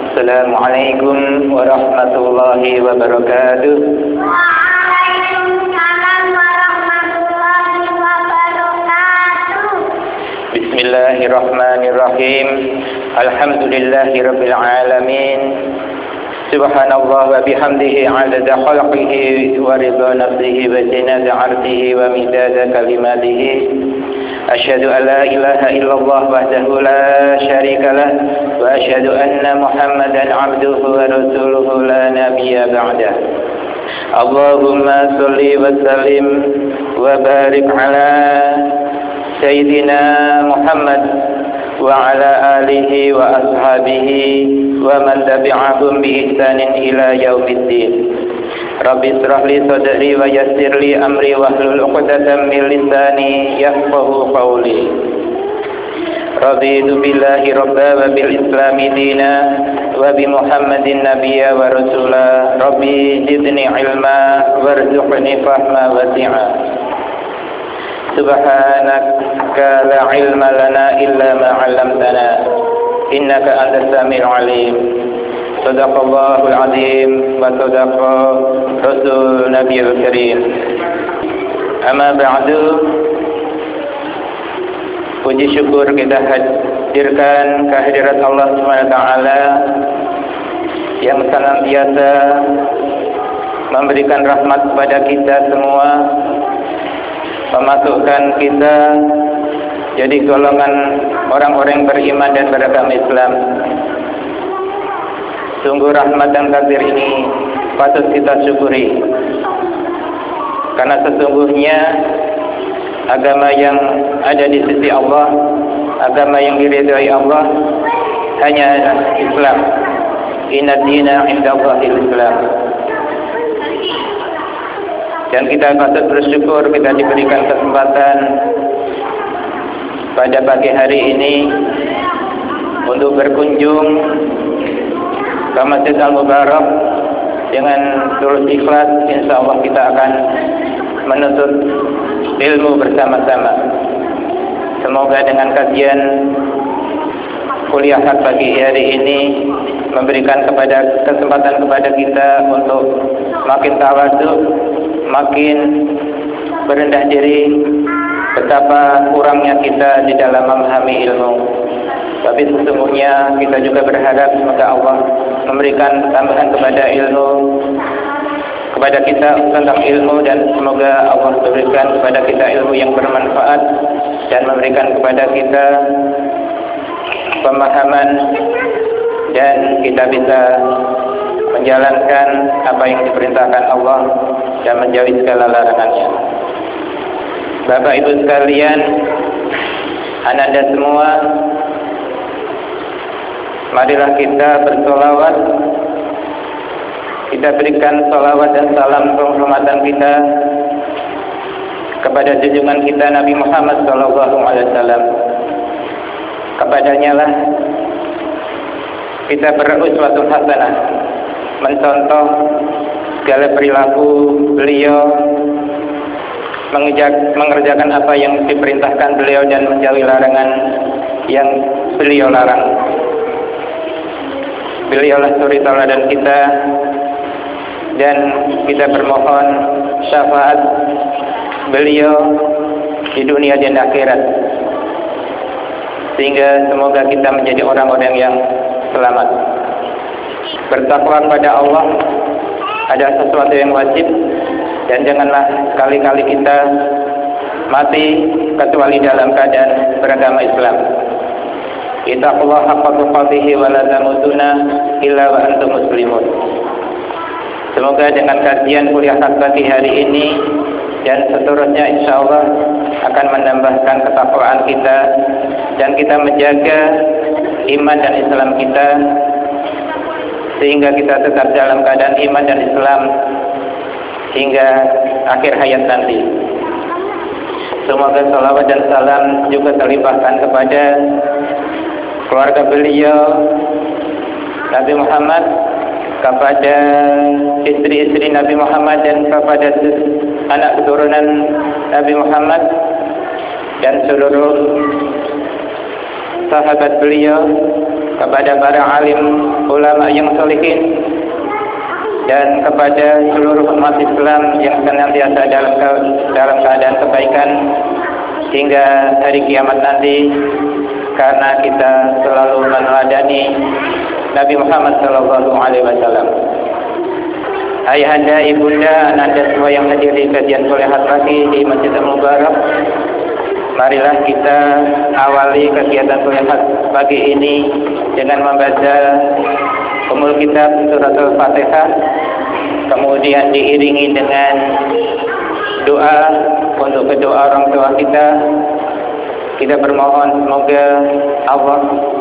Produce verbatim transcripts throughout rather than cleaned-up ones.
Assalamualaikum warahmatullahi wabarakatuh. Waalaikumsalam warahmatullahi wabarakatuh. Bismillahirrahmanirrahim. Alhamdulillahirabbil alamin. Subhanallah wa bihamdihi 'adada khalqihi wa ridha nafsihi wa zinata 'arshihi wa midada kalimatihi. Asyhadu an la ilaha illallah wahdahu la syarika lah wa asyhadu anna Muhammadan 'abduhu wa rasuluhu la nabiyya ba'dah. Allahumma shalli wa sallim wa barik ala sayyidina Muhammad wa ala alihi wa ashabihi wa man tabi'ahum bi ihsanin ila yaumiddin. Rabbi israh li sadri wa yassir li amri wahlul 'uqdatam min lisani yafqahu qawli. Raditu billahi rabba wa bil islami dina wa bi Muhammadin nabiyya wa rasula. Rabbi zidni ilma warzuqni fahma wasi'a. Subhanaka la ilma lana illa ma 'allamtana innaka antas samiul alim. Sadaqallahul azim wa sadaqa rasul nabiyul karim. Amma ba'du. Puji syukur kita hadirkan kehadirat Allah Subhanahu wa taala yang senantiasa memberikan rahmat kepada kita semua, memasukkan kita jadi golongan orang-orang beriman dan beragama Islam. Sungguh rahmat dan takdir ini patut kita syukuri, karena sesungguhnya agama yang ada di sisi Allah, agama yang diridhai Allah hanya Islam. Inna dina indallahil Islam. Dan kita patut bersyukur kita diberikan kesempatan pada pagi hari ini untuk berkunjung ke Masjid Al-Mubarak dengan tulus ikhlas. Insyaallah kita akan menuntut ilmu bersama-sama. Semoga dengan kajian kuliah pagi hari ini memberikan kepada kesempatan kepada kita untuk makin tawadhu, makin berendah diri betapa kurangnya kita di dalam memahami ilmu. Tapi sesungguhnya kita juga berharap semoga Allah memberikan tambahan kepada ilmu kepada kita tentang ilmu, dan semoga Allah memberikan kepada kita ilmu yang bermanfaat dan memberikan kepada kita pemahaman, dan kita bisa menjalankan apa yang diperintahkan Allah dan menjauhi segala larangannya. Bapak Ibu sekalian, ananda semua, marilah kita bersolawat. Kita berikan salawat dan salam penghormatan kita kepada junjungan kita Nabi Muhammad sallallahu alaihi wasallam. Kepadanya lah kita beruswatun hasanah, mencontoh segala perilaku beliau, mengerjakan apa yang diperintahkan beliau dan menjauhi larangan yang beliau larang. Beliaulah suri tauladan kita, dan kita bermohon syafaat beliau di dunia dan akhirat, sehingga semoga kita menjadi orang-orang yang selamat. Bertakwa kepada Allah adalah sesuatu yang wajib, dan janganlah sekali-kali kita mati kecuali dalam keadaan beragama Islam. Ittaqullaha haqqa tuqatih wa la tamutunna illa wa antum muslimun. Semoga dengan kajian kuliah pagi hari ini dan seterusnya insyaallah akan menambahkan ketakwaan kita, dan kita menjaga iman dan Islam kita sehingga kita tetap dalam keadaan iman dan Islam hingga akhir hayat nanti. Semoga salawat dan salam juga terlimpahkan kepada keluarga beliau Nabi Muhammad, kepada istri-istri Nabi Muhammad, dan kepada anak keturunan Nabi Muhammad, dan seluruh sahabat beliau, kepada para alim ulama yang sholihin, dan kepada seluruh umat Islam yang senantiasa dalam dalam keadaan kebaikan hingga hari kiamat nanti, karena kita selalu meneladani Nabi Muhammad sallallahu alaihi wasallam. Ayahanda, ibunda, ananda semua yang hadir di kajian Sholihat pagi di Masjid Al-Mubarak, marilah kita awali kegiatan Sholihat pagi ini dengan membaca Ummul Kitab Surat Al-Fatihah, kemudian diiringi dengan doa untuk kedua orang tua kita. Kita bermohon semoga Allah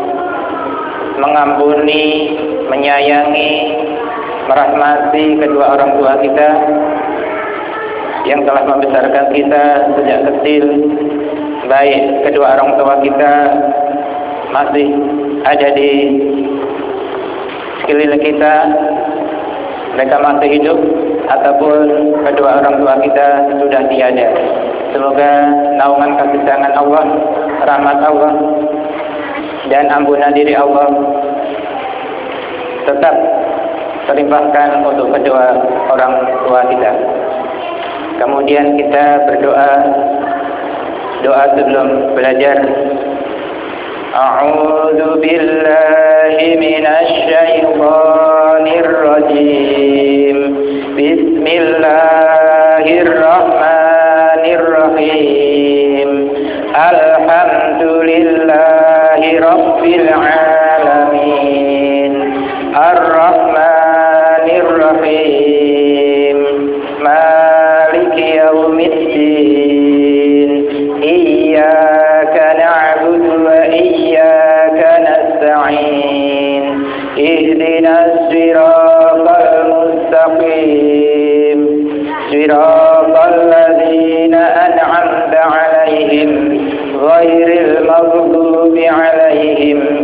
mengampuni, menyayangi, merahmati kedua orang tua kita yang telah membesarkan kita sejak kecil, baik kedua orang tua kita masih ada di sekeliling kita, mereka masih hidup, ataupun kedua orang tua kita sudah tiada. Semoga naungan kasih sayang Allah, rahmat Allah, dan ampunan diri Allah tetap terlimpahkan untuk kedua orang tua kita. Kemudian kita berdoa, doa sebelum belajar. A'udzu billahi minasy syaithanir rajim. Bismillahirrahmanirrahim. Alhamdulillahi rabbil alamin. Ar-Rahmanir-Rahim. Maliki yaumiddin. Iyyaka na'budu wa iyyaka nasta'in. Ihdinas siratal mustaqim. Siratal ladzina an'amta 'alaihim ghairil maghdubi 'alaihim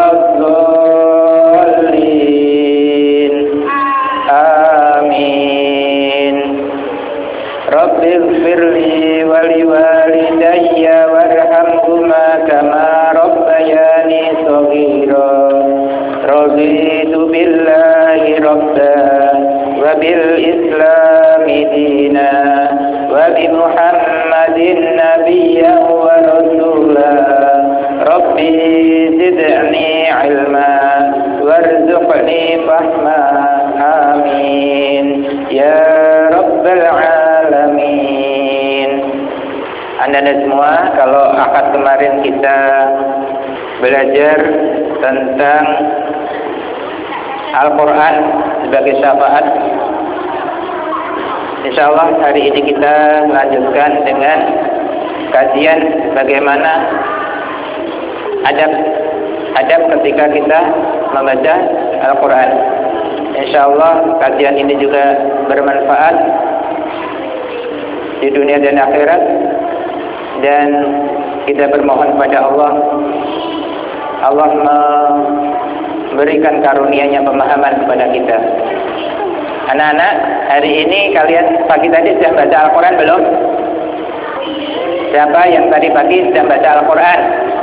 waladdallin. Amin. Rabbighfirli wa liwalidayya warhamhuma kama rabbayani shaghira. Raditu billahi rabba wa bil islami dina wa bi Muhammadin nabiyyan wa rasula. Rabbi zidni ilma warzuqni fahma. Amin ya rabbal alamin. Anda semua, kalau akad kemarin kita belajar tentang Al-Quran sebagai syafaat, insyaallah hari ini kita lanjutkan dengan kajian bagaimana adab adab ketika kita membaca Al-Quran. Insyaallah kajian ini juga bermanfaat di dunia dan akhirat, dan kita bermohon kepada Allah, Allah memberikan karunia-Nya pemahaman kepada kita. Anak-anak, hari ini kalian pagi tadi sudah baca Al-Quran belum? Siapa yang tadi pagi sudah baca Al-Quran?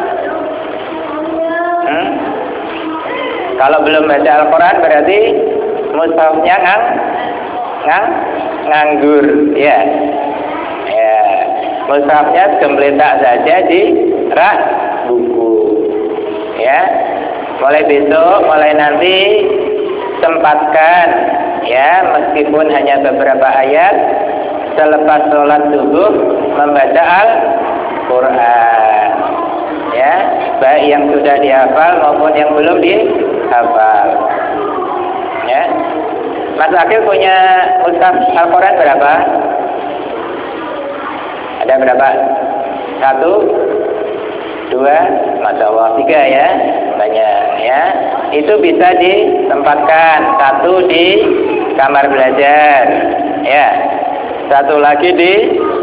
Hmm? Kalau belum baca Al-Quran berarti mushafnya ngang, ngang, nganggur, ya. Ya, mushafnya gembletak saja di rak buku, ya. Mulai besok, mulai nanti sempatkan, ya, meskipun hanya beberapa ayat selepas sholat subuh membaca Al-Quran, ya, baik yang sudah dihafal maupun yang belum dihafal, ya. Mas Akil punya mushaf Al-Quran berapa? Ada berapa? Satu, dua, Masya Allah, tiga, ya, banyak, ya. Itu bisa ditempatkan. Satu di kamar belajar, ya. Satu lagi di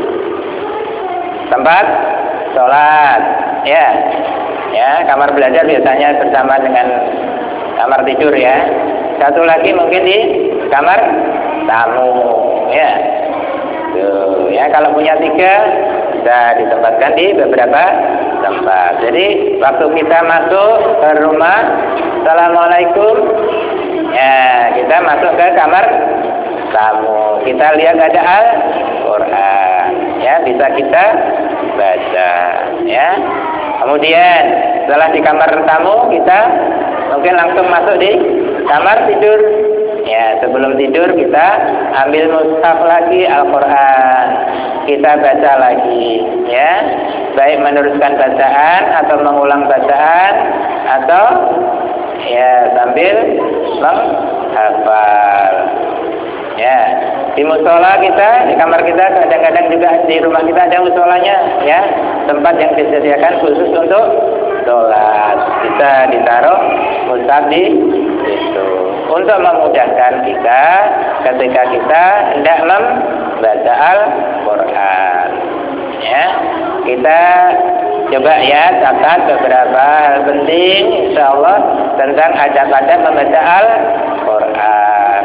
tempat sholat, ya. Ya, kamar belajar biasanya bersama dengan kamar tidur, ya. Satu lagi mungkin di kamar tamu, ya. Tuh, ya, kalau punya tiga bisa ditempatkan di beberapa tempat. Jadi waktu kita masuk ke rumah, assalamualaikum, ya kita masuk ke kamar tamu. Kita lihat ada Al-Quran, ya bisa kita baca, ya. Kemudian setelah di kamar tamu kita mungkin langsung masuk di kamar tidur. Ya, sebelum tidur kita ambil mushaf lagi Al-Quran, kita baca lagi, ya. Baik meneruskan bacaan atau mengulang bacaan atau ya sambil menghafal. Ya, di musola kita, di kamar kita, kadang-kadang juga di rumah kita ada musolanya, ya, tempat yang disediakan khusus untuk sholat. Bisa ditaruh mushaf di situ untuk memudahkan kita ketika kita hendak membaca Al-Quran. Ya, kita coba ya catat beberapa hal penting, insya Allah tentang adab-adab membaca Al-Quran.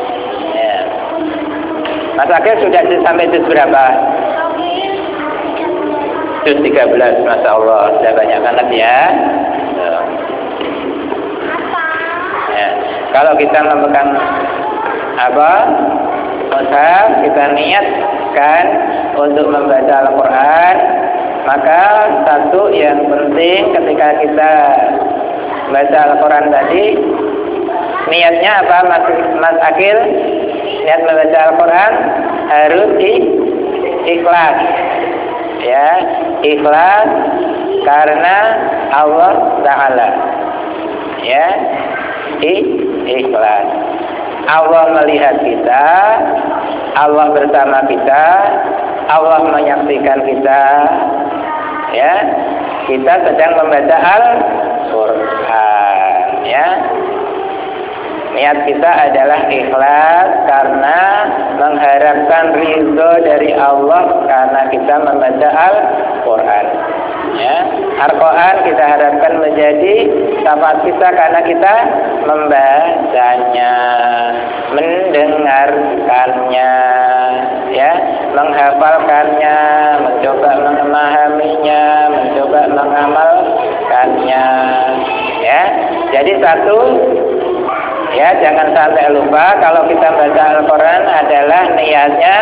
Mas Akil sudah sampai juz berapa? Juz tiga belas, Masya Allah. Sudah banyak banget ya. Ya. Kalau kita memegang apa? Mushaf, kita niatkan untuk membaca Al-Quran, maka satu yang penting ketika kita baca Al-Quran tadi, niatnya apa Mas, Mas Akil? Niat membaca Al-Quran harus di ikhlas, ya, ikhlas karena Allah Ta'ala, ya, di ikhlas. Allah melihat kita, Allah bersama kita, Allah menyaksikan kita, ya, kita sedang membaca Al-Quran, ya. Niat kita adalah ikhlas karena mengharapkan ridho dari Allah karena kita membaca Al-Quran. Ya, Al-Quran kita harapkan menjadi syafaat kita karena kita membacanya, mendengarkannya, ya, menghafalkannya, mencoba memahaminya, mencoba mengamalkannya. Ya, jadi satu. Ya, jangan sampai lupa kalau kita baca Al-Quran adalah niatnya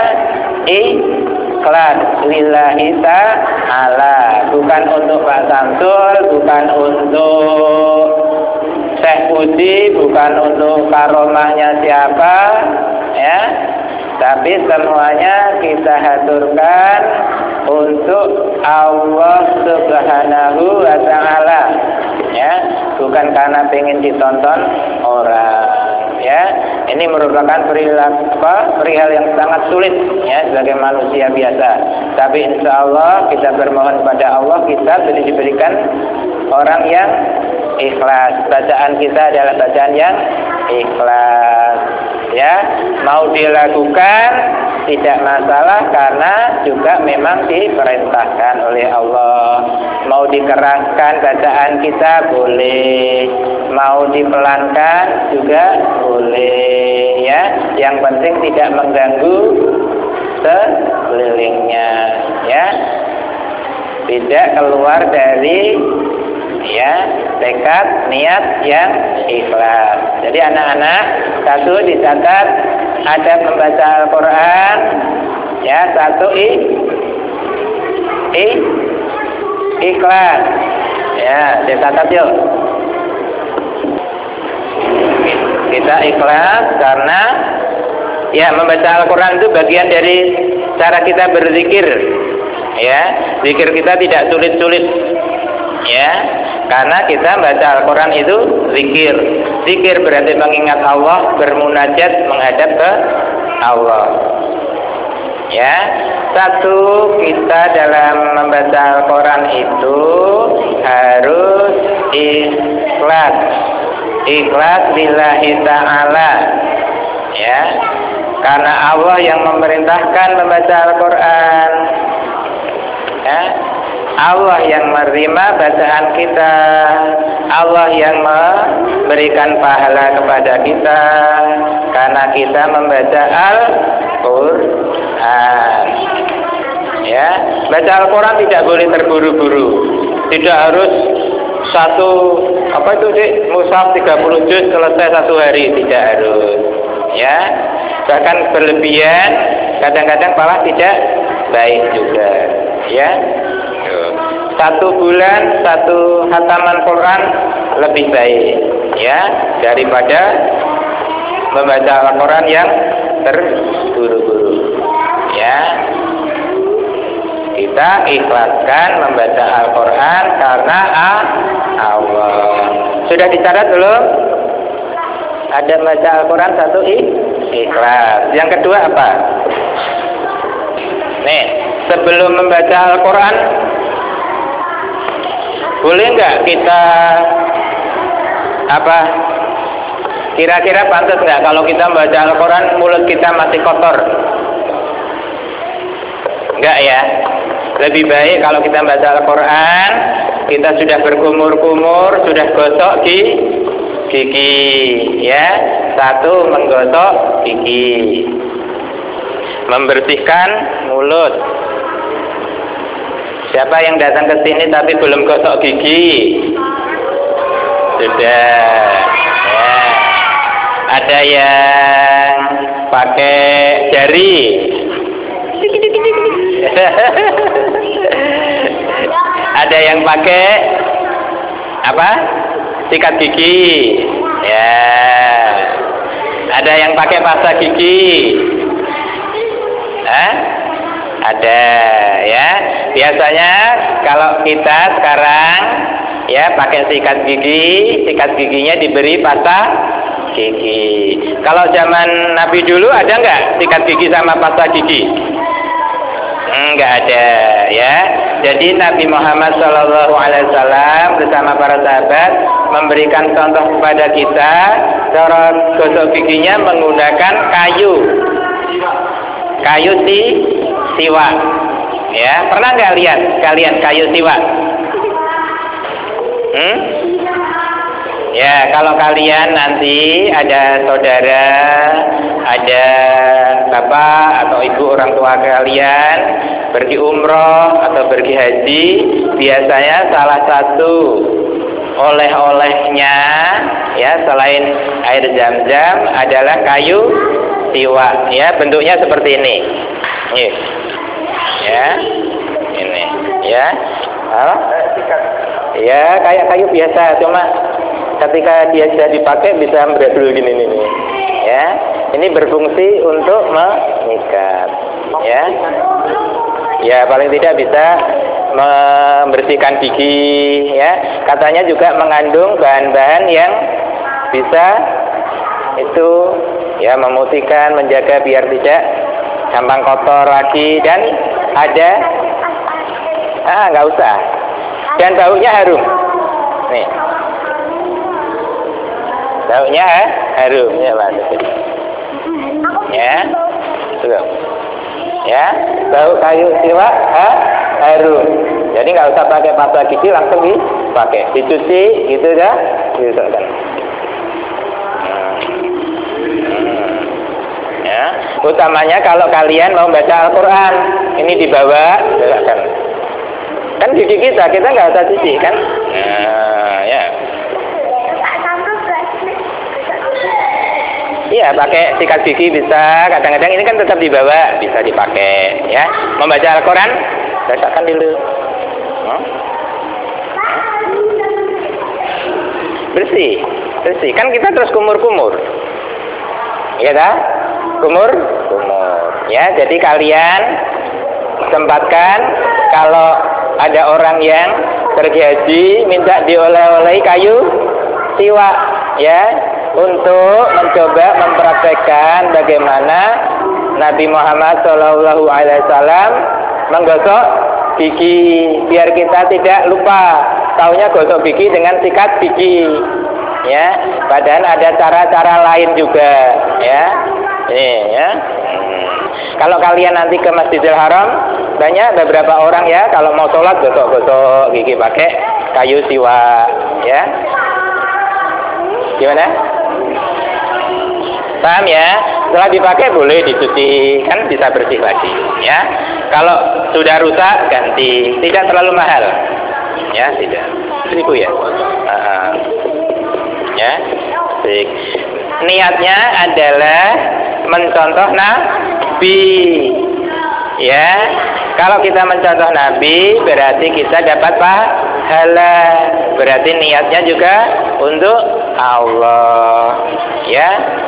ikhlas lillahi ta'ala, bukan untuk Pak Samsul, bukan untuk Syekh Puji, bukan untuk karomahnya siapa, ya, tapi semuanya kita haturkan untuk Allah Subhanahu wa Ta'ala, ya, bukan karena pengen ditonton orang, ya. Ini merupakan perilaku apa, perihal yang sangat sulit, ya, sebagai manusia biasa. Tapi insya Allah kita bermohon pada Allah kita sudah diberikan orang yang ikhlas. Bacaan kita adalah bacaan yang ikhlas, ya. Mau dilakukan tidak masalah karena juga memang diperintahkan oleh Allah. Mau dikeraskan bacaan kita boleh, mau dipelankan juga boleh, ya. Yang penting tidak mengganggu sekelilingnya, ya. Tidak keluar dari, ya, tekad niat yang ikhlas. Jadi anak-anak, satu dicatat ada membaca Al-Quran, ya, satu i, i ikhlas, ya, dicatat yuk. Kita ikhlas karena, ya, membaca Al-Quran itu bagian dari cara kita berzikir, ya. Zikir kita tidak sulit-sulit, ya, karena kita baca Al-Quran itu zikir. Zikir berarti mengingat Allah, bermunajat menghadap ke Allah, ya. Satu, kita dalam membaca Al-Quran itu harus ikhlas, ikhlas lillahi ta'ala, ya, karena Allah yang memerintahkan membaca Al-Quran, ya. Allah yang menerima bacaan kita, Allah yang memberikan pahala kepada kita karena kita membaca Al-Quran, Ya, baca Al-Quran tidak boleh terburu-buru. Tidak harus satu apa itu sih mushaf tiga puluh juz selesai satu hari, tidak harus. Ya, bahkan berlebihan kadang-kadang malah tidak baik juga. Ya, satu bulan satu khataman Quran lebih baik, ya, daripada membaca Al-Quran yang terburu-buru. Ya, kita ikhlaskan membaca Al-Quran karena Allah. Sudah dicatat belum? Ada baca Al-Quran satu ikhlas. Yang kedua apa? Nih, sebelum membaca Al-Quran, boleh nggak kita apa? Kira-kira pantas nggak kalau kita membaca Al-Quran mulut kita masih kotor? Enggak ya. Lebih baik kalau kita baca Al-Quran, kita sudah berkumur-kumur, sudah gosok gigi, ya. Satu, menggosok gigi, membersihkan mulut. Siapa yang datang ke sini tapi belum gosok gigi? Sudah. Ya. Ada yang pakai jari. Ada yang pakai apa? Sikat gigi. Ya. Ada yang pakai pasta gigi. Hah? Ada, ya. Biasanya kalau kita sekarang ya pakai sikat gigi, sikat giginya diberi pasta gigi. Kalau zaman Nabi dulu ada nggak sikat gigi sama pasta gigi? Enggak ada, ya. Jadi Nabi Muhammad shallallahu alaihi wasallam bersama para sahabat memberikan contoh kepada kita cara gosok giginya menggunakan kayu, kayu si siwak. Ya, pernah nggak lihat kalian kayu siwak? Hmm? Ya, kalau kalian nanti ada saudara, ada bapak atau ibu orang tua kalian pergi umroh atau pergi haji, biasanya salah satu oleh-olehnya ya selain air zam-zam adalah kayu siwak. Ya, bentuknya seperti ini. Nih. Ya. Ini, ya. Hah? Ya, kayak kayu biasa, cuma ketika dia sudah dipakai bisa berbulu gini nih, ya. Ini berfungsi untuk mengikat, ya. Ya, paling tidak bisa membersihkan gigi, ya. Katanya juga mengandung bahan-bahan yang bisa itu ya memutihkan, menjaga biar tidak gampang kotor lagi, dan ada ah nggak usah, dan baunya harum, nih. Baunya eh, harum ya Mas. Ya. Belum. Ya, bau kayu siwak eh, harum. Jadi nggak usah pakai pasta gigi, langsung dipakai. Dicuci gitu ya. Diusapkan. Ya, utamanya kalau kalian mau baca Al-Quran, ini dibawa, silakan. Kan gigi kita, kita nggak usah cuci kan? Nah, ya. Iya, pakai sikat gigi bisa. Kadang-kadang ini kan tetap dibawa, bisa dipakai. Ya, membaca Al-Quran, bacakan dulu. Hmm? Bersih, bersih. Kan kita terus kumur-kumur. Iya kan? Kumur, kumur. Ya, jadi kalian sempatkan kalau ada orang yang pergi haji minta dioleh-olehi kayu siwak, ya, untuk mencoba mempraktekkan bagaimana Nabi Muhammad shallallahu alaihi wasallam menggosok gigi biar kita tidak lupa. Taunya gosok gigi dengan sikat gigi, ya. Padahal ada cara-cara lain juga, ya. Ini, ya. Hmm. Kalau kalian nanti ke Masjidil Haram, banyak beberapa orang ya kalau mau sholat gosok-gosok gigi pakai kayu siwak, ya. Gimana? Paham ya? setelah dipakai boleh dicuci, kan bisa bersih lagi, ya. Kalau sudah rusak ganti, tidak terlalu mahal, ya, tidak. Seribu ya, uh, ya. Baik. Niatnya adalah mencontoh Nabi, ya. Kalau kita mencontoh Nabi berarti kita dapat pahala, berarti niatnya juga untuk Allah, ya.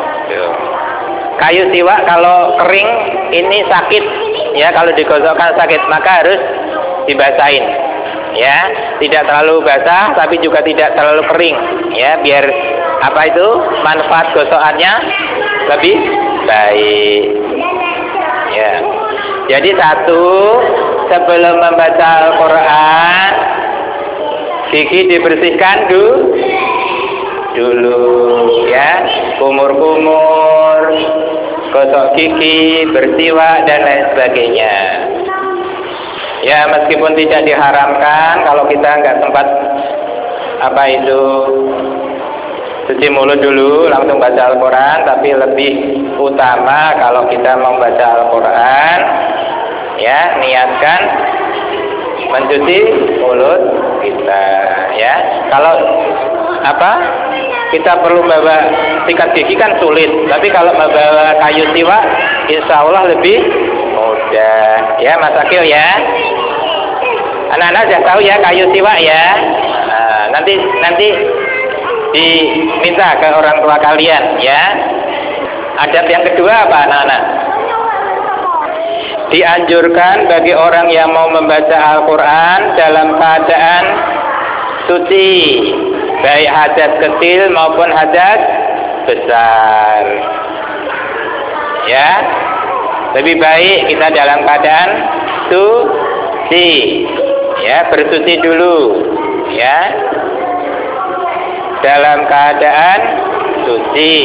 Kayu siwak kalau kering ini sakit, ya, kalau digosokkan sakit, maka harus dibasahin, ya, tidak terlalu basah tapi juga tidak terlalu kering, ya, biar apa itu manfaat gosokannya lebih baik, ya. Jadi satu, sebelum membaca Al-Quran gigi dibersihkan dulu dulu, ya, kumur-kumur, gosok gigi, bersiwak dan lain sebagainya. Ya, meskipun tidak diharamkan kalau kita nggak sempat apa itu cuci mulut dulu langsung baca Al-Quran, tapi lebih utama kalau kita mau baca Al-Quran, ya, niatkan mencuci mulut kita, ya. Kalau apa kita perlu bawa sikat gigi kan sulit, tapi kalau membawa kayu siwak insya Allah lebih mudah, ya, Mas Akil, ya. Anak-anak sudah tahu ya kayu siwak, ya. Nah, nanti nanti diminta ke orang tua kalian, ya. Adab yang kedua apa, anak-anak? Dianjurkan bagi orang yang mau membaca Al-Quran dalam keadaan suci, baik hadas kecil maupun hadas besar, ya. Lebih baik kita dalam keadaan suci, ya, bersuci dulu, ya, dalam keadaan suci,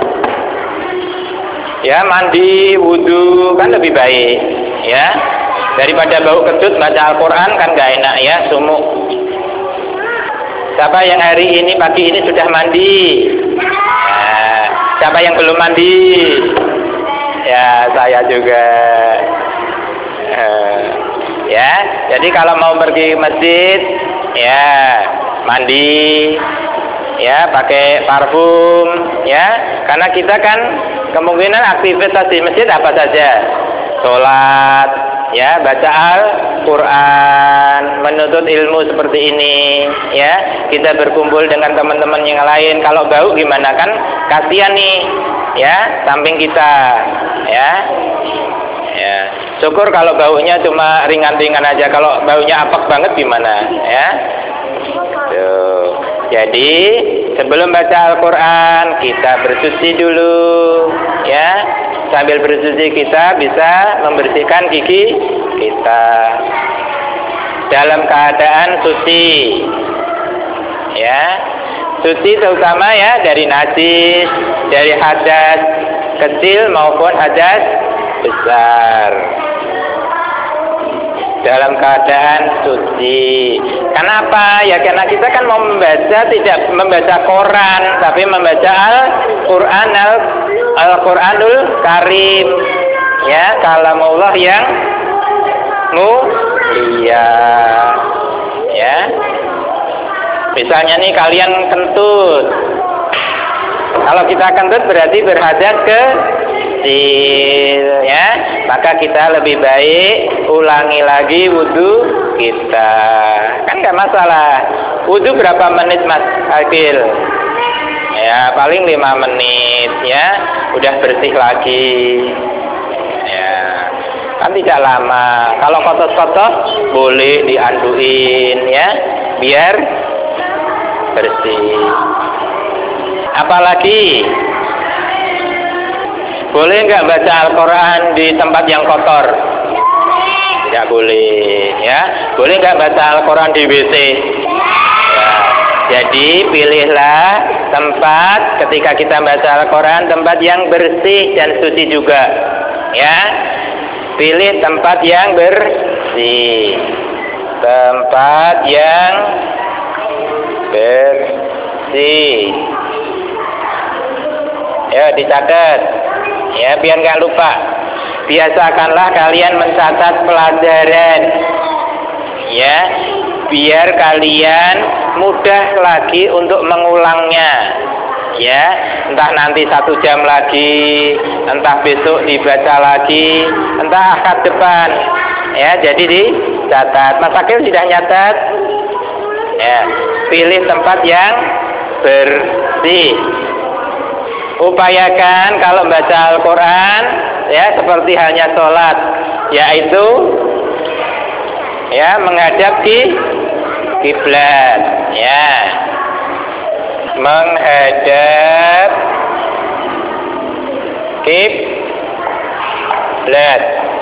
ya, mandi, wudhu kan lebih baik, ya, daripada bau kecut baca Al-Quran kan gak enak, ya, sumuk. Siapa yang hari ini pagi ini sudah mandi? Nah, siapa yang belum mandi? Ya, saya juga. Uh, ya, jadi kalau mau pergi masjid, ya, mandi, ya, pakai parfum, ya, karena kita kan kemungkinan aktivitas di masjid apa saja, sholat, ya, baca Al-Quran, menuntut ilmu seperti ini, ya, kita berkumpul dengan teman-teman yang lain. Kalau bau gimana, kan kasihan nih, ya, samping kita, ya, ya. Syukur kalau baunya cuma ringan-ringan aja, kalau baunya apek banget gimana, ya. Tuh. Jadi sebelum baca Al-Quran kita bersuci dulu, ya. Sambil bersuci kita bisa membersihkan gigi kita dalam keadaan suci, ya. Suci terutama, ya, dari najis, dari hadas kecil maupun hadas besar, dalam keadaan suci. Kenapa? Ya karena kita kan mau membaca, tidak membaca Quran, tapi membaca Al-Quran, Al-Quranul Karim, ya, kalamullah yang mulia, ya. Misalnya nih kalian kentut, kalau kita kentut berarti berhadas kecil, ya, maka kita lebih baik ulangi lagi wudhu kita, kan nggak masalah. Wudhu berapa menit, Mas Akil? Ya, paling lima menit, ya, udah bersih lagi, ya, kan tidak lama. Kalau kotor-kotor boleh dianduin, ya, biar bersih. Apalagi boleh nggak baca Al-Quran di tempat yang kotor? Tidak boleh, ya. Boleh nggak baca Al-Quran di W C? Ya. Jadi pilihlah tempat ketika kita baca Al-Quran, tempat yang bersih dan suci juga, ya. Pilih tempat yang bersih, tempat yang bersih. Ya, dicatat. Ya, biar nggak lupa. Biasakanlah kalian mencatat pelajaran. Ya, biar kalian mudah lagi untuk mengulangnya. Ya, entah nanti satu jam lagi, entah besok dibaca lagi, entah akad depan. Ya, jadi dicatat. Mas Akil sudah nyatat. Ya, pilih tempat yang bersih. Upayakan kalau baca Al-Quran, ya seperti halnya sholat, yaitu ya menghadap di kiblat. Ya, menghadap kiblat.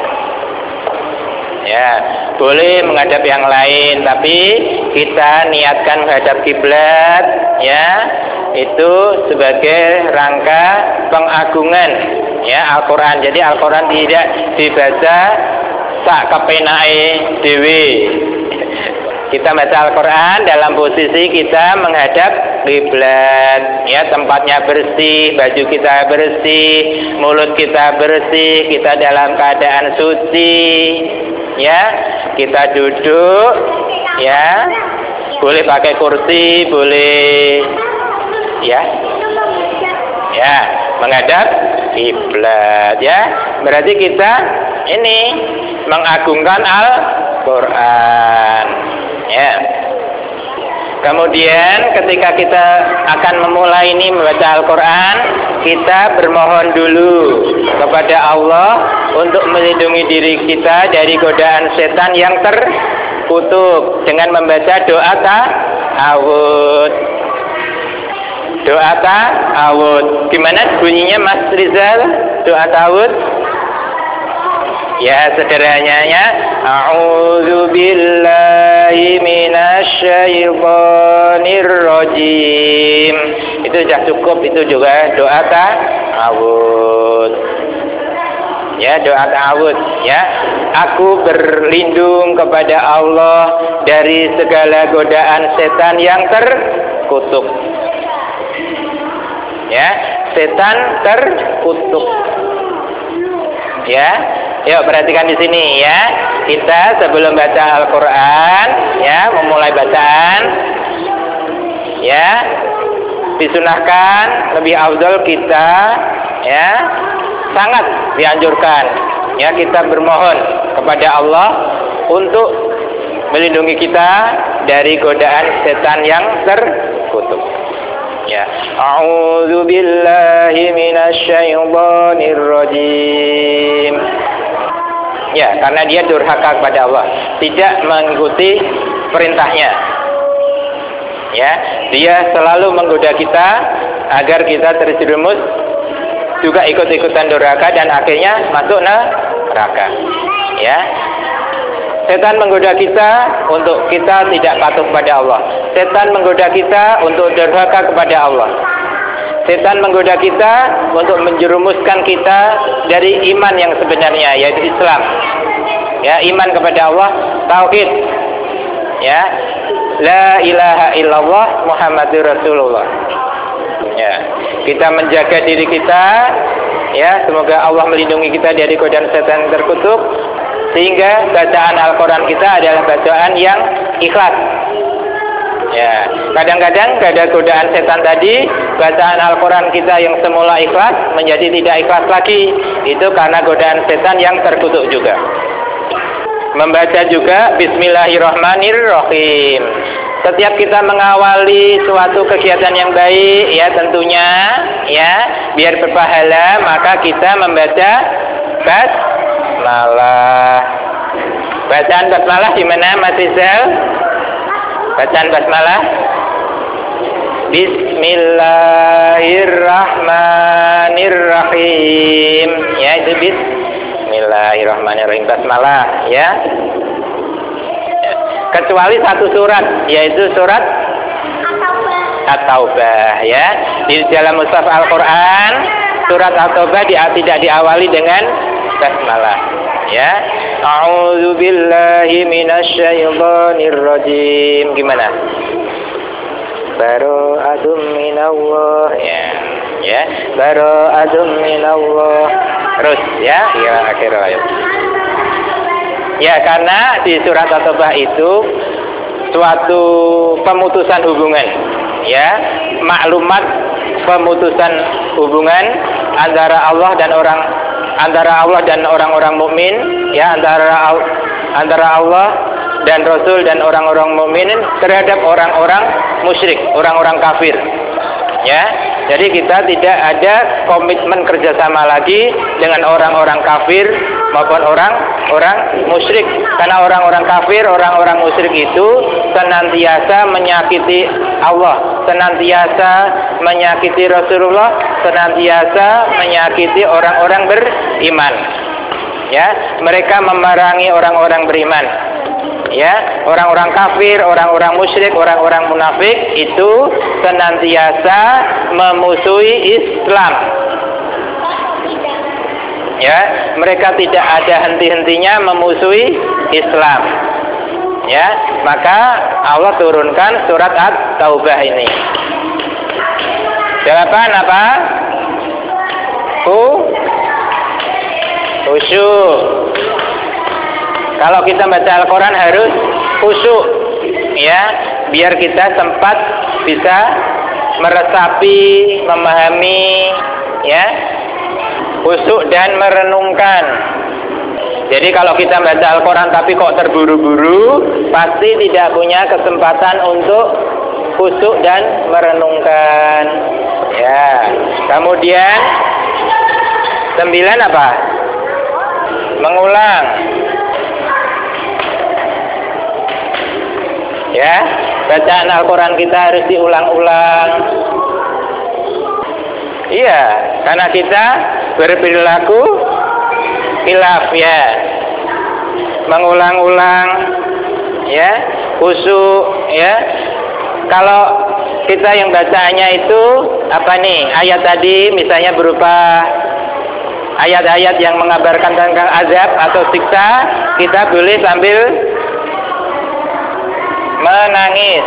Ya, boleh menghadap yang lain, tapi kita niatkan menghadap kiblat, ya, itu sebagai rangka pengagungan, ya, Al-Quran. Jadi Al-Quran tidak dibaca sak kepenake dewe. Kita baca Al-Quran dalam posisi kita menghadap kiblat, ya, tempatnya bersih, baju kita bersih, mulut kita bersih, kita dalam keadaan suci. Ya, kita duduk, ya, boleh pakai kursi, boleh, ya, ya, menghadap kiblat, ya. Berarti kita ini mengagungkan Al-Quran, ya. Kemudian ketika kita akan memulai ini membaca Al-Quran, kita bermohon dulu kepada Allah untuk melindungi diri kita dari godaan setan yang terkutuk dengan membaca doa ta'awud. Doa ta'awud. Gimana bunyinya Mas Rizal? Doa ta'awud? Ya, sederhananya, a'udzu billahi minasyaitonir rajim. Itu sudah cukup, itu juga doa ta'awud. Ya, doa ta'awud, ya. Aku berlindung kepada Allah dari segala godaan setan yang terkutuk. Ya, setan terkutuk. Ya. Yuk perhatikan di sini, ya. Kita sebelum baca Al-Quran, ya, memulai bacaan, ya, disunahkan lebih afdal kita, ya, sangat dianjurkan, ya, kita bermohon kepada Allah untuk melindungi kita dari godaan setan yang terkutuk. Ya, a'udzu billahi minasyaitonir rajim. Ya, karena dia durhaka kepada Allah, tidak mengikuti perintahnya. Ya, dia selalu menggoda kita agar kita terjerumus juga ikut-ikutan durhaka dan akhirnya masuk neraka. Ya. Setan menggoda kita untuk kita tidak patuh kepada Allah. Setan menggoda kita untuk durhaka kepada Allah. Setan menggoda kita untuk menjerumuskan kita dari iman yang sebenarnya, yaitu Islam. Ya, iman kepada Allah, tauhid. Ya, la ilaha illallah Muhammadur Rasulullah. Ya, kita menjaga diri kita, ya, semoga Allah melindungi kita dari godaan setan terkutuk, sehingga bacaan Al-Quran kita adalah bacaan yang ikhlas. Ya, kadang-kadang ada godaan setan tadi, bacaan Al-Quran kita yang semula ikhlas menjadi tidak ikhlas lagi. Itu karena godaan setan yang terkutuk juga. Membaca juga Bismillahirrahmanirrahim. Setiap kita mengawali suatu kegiatan yang baik, ya tentunya, ya, biar berpahala, maka kita membaca basmalah. Bacaan basmalah di mana, Mas Rizal? Bacaan basmalah. Bismillahirrahmanirrahim. Ya, itu Bismillahirrahmanirrahim, basmalah, ya. Kecuali satu surat, yaitu surat At-Taubah, ya. Di dalam mushaf Al-Quran, surat At-Taubah di, tidak diawali dengan basmalah, ya. A'udzu billahi minasyaitonir rajim. Gimana? Bara'atum minallah, ya. Ya, bara'atun minallah. Terus ya, ya akhir ayat. Ya, karena di surat At-Taubah itu suatu pemutusan hubungan, ya, maklumat pemutusan hubungan antara Allah dan orang antara Allah dan orang-orang mukmin, ya, antara antara Allah dan Rasul dan orang-orang mukmin terhadap orang-orang musyrik, orang-orang kafir. Ya, jadi kita tidak ada komitmen kerjasama lagi dengan orang-orang kafir maupun orang-orang musyrik, karena orang-orang kafir, orang-orang musyrik itu senantiasa menyakiti Allah, senantiasa menyakiti Rasulullah, senantiasa menyakiti orang-orang beriman. Ya, mereka memerangi orang-orang beriman. Ya, orang-orang kafir, orang-orang musyrik, orang-orang munafik itu senantiasa memusuhi Islam. Ya, mereka tidak ada henti-hentinya memusuhi Islam. Ya, maka Allah turunkan surat At-Taubah ini. Jawaban apa? Hu khusyuk. Kalau kita baca Al-Quran harus khusyuk, ya, biar kita sempat bisa meresapi, memahami, ya, khusyuk dan merenungkan. Jadi kalau kita baca Al-Quran tapi kok terburu-buru, pasti tidak punya kesempatan untuk khusyuk dan merenungkan. Ya, kemudian sembilan apa? Mengulang. Ya, bacaan Al-Quran kita harus diulang-ulang. Iya, karena kita berperilaku khilaf, ya, mengulang-ulang, ya, khusyuk, ya. Kalau kita yang bacaannya itu apa nih? Ayat tadi misalnya berupa ayat-ayat yang mengabarkan tentang azab atau siksa, kita boleh sambil menangis.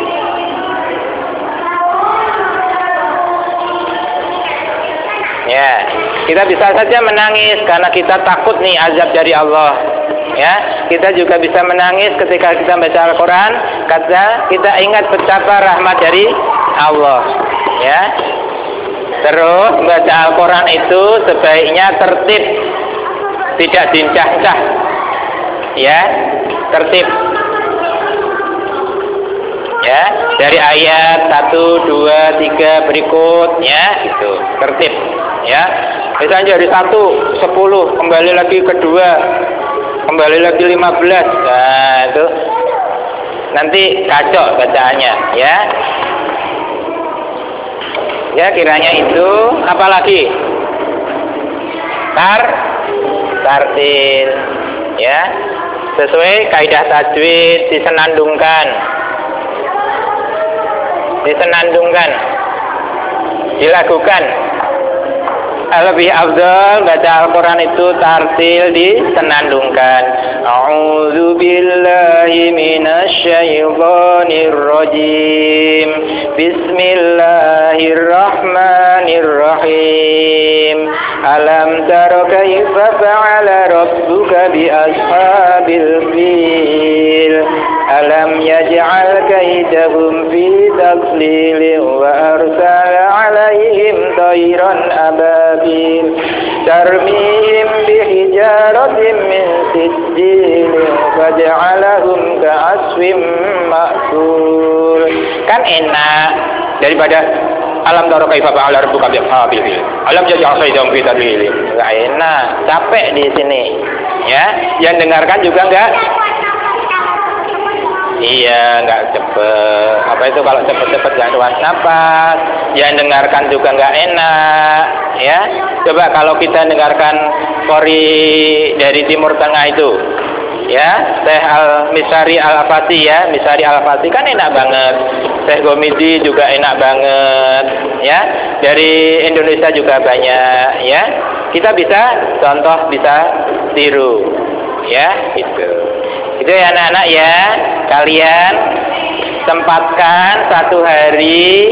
Ya, kita bisa saja menangis karena kita takut nih azab dari Allah. Ya, kita juga bisa menangis ketika kita baca Al-Quran, kata kita ingat betapa rahmat dari Allah. Ya, terus baca Al-Quran itu sebaiknya tertib, tidak dincah-cah. Ya, tertib. Ya, dari ayat satu, dua, tiga berikutnya itu tertib. Ya, misalnya dari satu, sepuluh, kembali lagi ke dua, kembali lagi lima belas. Nah, itu nanti kacau bacaannya, ya. Ya, kiranya itu apalagi tar tartil, ya, sesuai kaidah tajwid, disenandungkan, disenandungkan, dilakukan. Lebih afdal baca Al-Quran itu tartil, disenandungkan. A'udzu billahi minasyaitonir rajim. Bismillahirrahmanirrahim. Alam tara kaifa fa'ala rabbuka bi ashabil fil. Alam yaj'al kaidahum fi tadlil wa arsala 'alaihim tayran ababil tarmihim bihijaratin min sijil faj'alahum ka'asfim ma'kul. Kan enak daripada alam tara kaifa fa'ala rabbuka bi ashabil fil. Alam yaj'al kaidahum fi tadlil. Enggak enak, capek di sini. Ya, yang dengarkan juga enggak. Iya, nggak cepet. Apa itu kalau cepet-cepet jangan luas napas. Yang dengarkan juga nggak enak, ya. Coba kalau kita dengarkan Qori dari Timur Tengah itu, ya, Syekh Al-Misari Al-Afasi, ya, Misari Al-Afasi kan enak banget. Syekh Gomidi juga enak banget, ya. Dari Indonesia juga banyak, ya. Kita bisa contoh, bisa tiru, ya, gitu. Itu ya anak-anak, ya, kalian sempatkan satu hari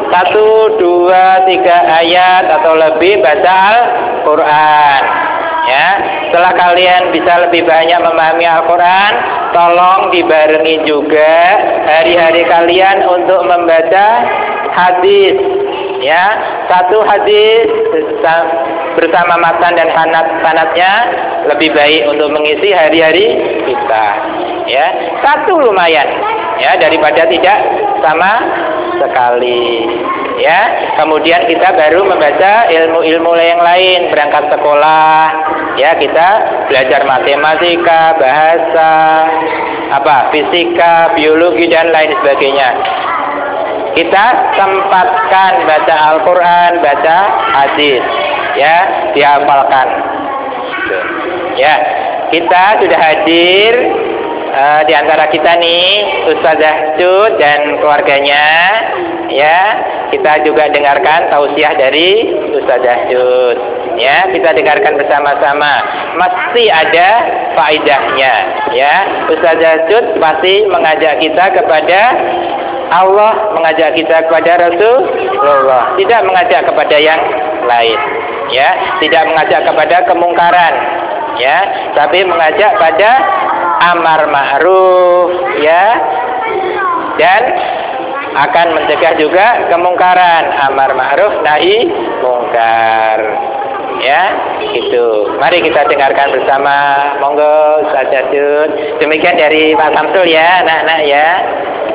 satu, dua, tiga ayat atau lebih baca Al-Quran. Ya, setelah kalian bisa lebih banyak memahami Al-Quran, tolong dibarengi juga hari-hari kalian untuk membaca hadis. Ya, satu hadis bersama matan dan sanad-sanadnya lebih baik untuk mengisi hari-hari kita. Ya, satu lumayan. Ya, daripada tidak sama sekali. Ya, kemudian kita baru membaca ilmu-ilmu yang lain, berangkat sekolah. Ya, kita belajar matematika, bahasa, apa, fisika, biologi dan lain sebagainya. Kita sempatkan baca Al-Quran, baca hadis, ya, dihafalkan. Ya, kita sudah hadir uh, di antara kita nih, Ustazah Cut dan keluarganya. Ya, kita juga dengarkan tausiah dari Ustazah Cut. Ya, kita dengarkan bersama-sama. Mesti ada faedahnya. Ya, Ustazah Cut pasti mengajak kita kepada Allah, mengajak kita kepada Rasulullah, tidak mengajak kepada yang lain. Ya, tidak mengajak kepada kemungkaran. Ya, tapi mengajak pada amar ma'ruf. Ya, dan akan mencegah juga kemungkaran, amar ma'ruf nahi mungkar. Ya, itu. Mari kita dengarkan bersama. Monggo Ustaz Jadud. Demikian dari Pak Samsul ya, anak-anak ya.